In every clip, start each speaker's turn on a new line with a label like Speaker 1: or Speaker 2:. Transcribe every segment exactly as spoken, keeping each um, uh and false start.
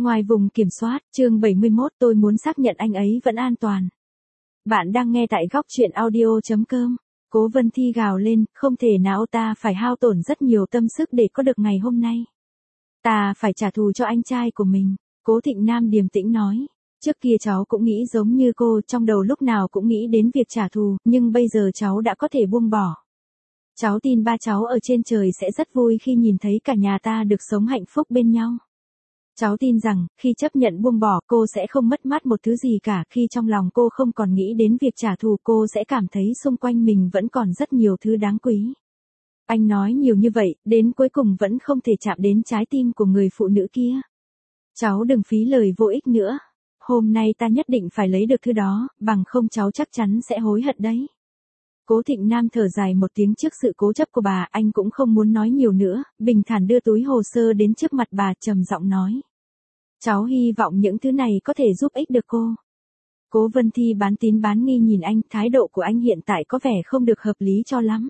Speaker 1: Ngoài vùng kiểm soát, chương bảy mươi mốt tôi muốn xác nhận anh ấy vẫn an toàn. Bạn đang nghe tại góc chuyện audio chấm com. Cố Vân Thi gào lên, không thể nào, ta phải hao tổn rất nhiều tâm sức để có được ngày hôm nay. Ta phải trả thù cho anh trai của mình. Cố Thịnh Nam điềm tĩnh nói. Trước kia cháu cũng nghĩ giống như cô, trong đầu lúc nào cũng nghĩ đến việc trả thù, nhưng bây giờ cháu đã có thể buông bỏ. Cháu tin ba cháu ở trên trời sẽ rất vui khi nhìn thấy cả nhà ta được sống hạnh phúc bên nhau. Cháu tin rằng, khi chấp nhận buông bỏ, cô sẽ không mất mát một thứ gì cả, khi trong lòng cô không còn nghĩ đến việc trả thù, cô sẽ cảm thấy xung quanh mình vẫn còn rất nhiều thứ đáng quý. Anh nói nhiều như vậy, đến cuối cùng vẫn không thể chạm đến trái tim của người phụ nữ kia. Cháu đừng phí lời vô ích nữa. Hôm nay ta nhất định phải lấy được thứ đó, bằng không cháu chắc chắn sẽ hối hận đấy. Cố Thịnh Nam thở dài một tiếng trước sự cố chấp của bà, anh cũng không muốn nói nhiều nữa, bình thản đưa túi hồ sơ đến trước mặt bà, trầm giọng nói. Cháu hy vọng những thứ này có thể giúp ích được cô. Cố Vân Thi bán tín bán nghi nhìn anh, thái độ của anh hiện tại có vẻ không được hợp lý cho lắm.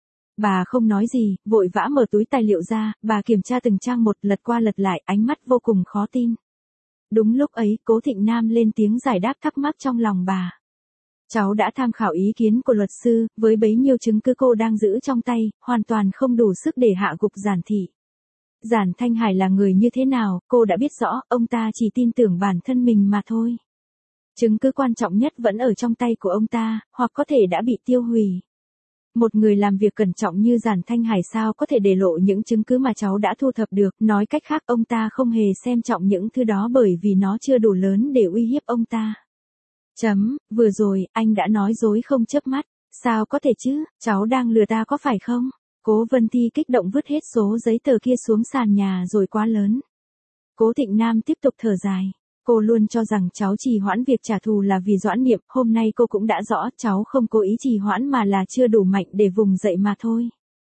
Speaker 1: Bà không nói gì, vội vã mở túi tài liệu ra, bà kiểm tra từng trang một, lật qua lật lại, ánh mắt vô cùng khó tin. Đúng lúc ấy, Cố Thịnh Nam lên tiếng giải đáp thắc mắc trong lòng bà. Cháu đã tham khảo ý kiến của luật sư, với bấy nhiêu chứng cứ cô đang giữ trong tay, hoàn toàn không đủ sức để hạ gục Giản Thị. Giản Thanh Hải là người như thế nào, cô đã biết rõ, ông ta chỉ tin tưởng bản thân mình mà thôi. Chứng cứ quan trọng nhất vẫn ở trong tay của ông ta, hoặc có thể đã bị tiêu hủy. Một người làm việc cẩn trọng như Giản Thanh Hải sao có thể để lộ những chứng cứ mà cháu đã thu thập được, nói cách khác ông ta không hề xem trọng những thứ đó bởi vì nó chưa đủ lớn để uy hiếp ông ta. Chấm, vừa rồi, anh đã nói dối không chớp mắt, sao có thể chứ, cháu đang lừa ta có phải không? Cố Vân Thi kích động vứt hết số giấy tờ kia xuống sàn nhà rồi quá lớn. Cố Thịnh Nam tiếp tục thở dài. Cô luôn cho rằng cháu trì hoãn việc trả thù là vì Doãn Niệm, hôm nay cô cũng đã rõ cháu không cố ý trì hoãn mà là chưa đủ mạnh để vùng dậy mà thôi.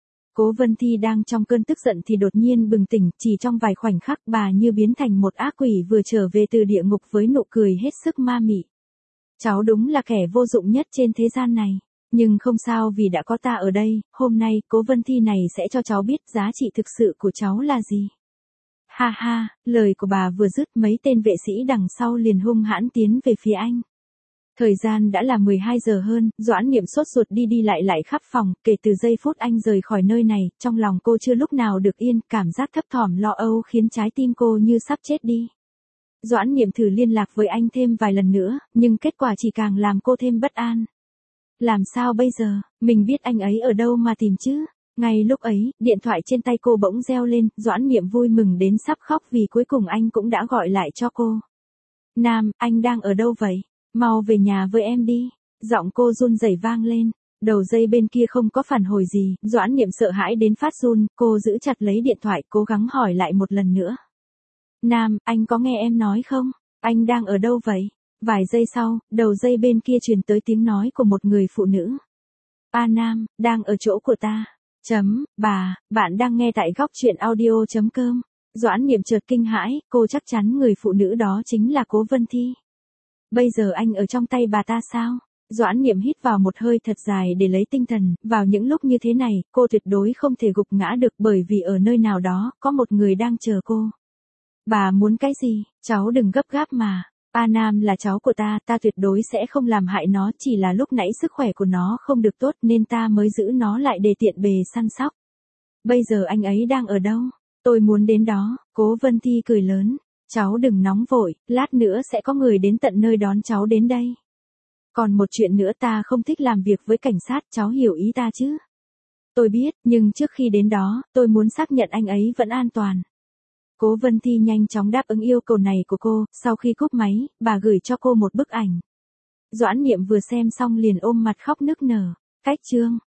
Speaker 1: Cố Vân Thi đang trong cơn tức giận thì đột nhiên bừng tỉnh, chỉ trong vài khoảnh khắc bà như biến thành một ác quỷ vừa trở về từ địa ngục với nụ cười hết sức ma mị. Cháu đúng là kẻ vô dụng nhất trên thế gian này. Nhưng không sao vì đã có ta ở đây, hôm nay Cố Vân Thi này sẽ cho cháu biết giá trị thực sự của cháu là gì. Ha ha, lời của bà vừa dứt mấy tên vệ sĩ đằng sau liền hung hãn tiến về phía anh. Thời gian đã là mười hai giờ hơn, Doãn Niệm sốt ruột đi đi lại lại khắp phòng, kể từ giây phút anh rời khỏi nơi này, trong lòng cô chưa lúc nào được yên, cảm giác thấp thỏm lo âu khiến trái tim cô như sắp chết đi. Doãn Niệm thử liên lạc với anh thêm vài lần nữa, nhưng kết quả chỉ càng làm cô thêm bất an. Làm sao bây giờ, mình biết anh ấy ở đâu mà tìm chứ? Ngay lúc ấy, điện thoại trên tay cô bỗng reo lên, Doãn Niệm vui mừng đến sắp khóc vì cuối cùng anh cũng đã gọi lại cho cô. Nam, anh đang ở đâu vậy? Mau về nhà với em đi. Giọng cô run rẩy vang lên. Đầu dây bên kia không có phản hồi gì, Doãn Niệm sợ hãi đến phát run, cô giữ chặt lấy điện thoại, cố gắng hỏi lại một lần nữa. Nam, anh có nghe em nói không? Anh đang ở đâu vậy? Vài giây sau, đầu dây bên kia truyền tới tiếng nói của một người phụ nữ. A Nam, đang ở chỗ của ta. Chấm, bà, bạn đang nghe tại góc chuyện audio chấm com. Doãn Niệm chợt kinh hãi, cô chắc chắn người phụ nữ đó chính là Cố Vân Thi. Bây giờ anh ở trong tay bà ta sao? Doãn Niệm hít vào một hơi thật dài để lấy tinh thần, vào những lúc như thế này, cô tuyệt đối không thể gục ngã được bởi vì ở nơi nào đó, có một người đang chờ cô. Bà muốn cái gì? Cháu đừng gấp gáp mà. A Nam là cháu của ta, ta tuyệt đối sẽ không làm hại nó, chỉ là lúc nãy sức khỏe của nó không được tốt nên ta mới giữ nó lại để tiện bề săn sóc. Bây giờ anh ấy đang ở đâu? Tôi muốn đến đó. Cố Vân Thi cười lớn. Cháu đừng nóng vội, lát nữa sẽ có người đến tận nơi đón cháu đến đây. Còn một chuyện nữa, ta không thích làm việc với cảnh sát, cháu hiểu ý ta chứ? Tôi biết, nhưng trước khi đến đó, tôi muốn xác nhận anh ấy vẫn an toàn. Cố Vân Thi nhanh chóng đáp ứng yêu cầu này của cô, sau khi cúp máy, bà gửi cho cô một bức ảnh. Doãn Niệm vừa xem xong liền ôm mặt khóc nức nở. Cách chương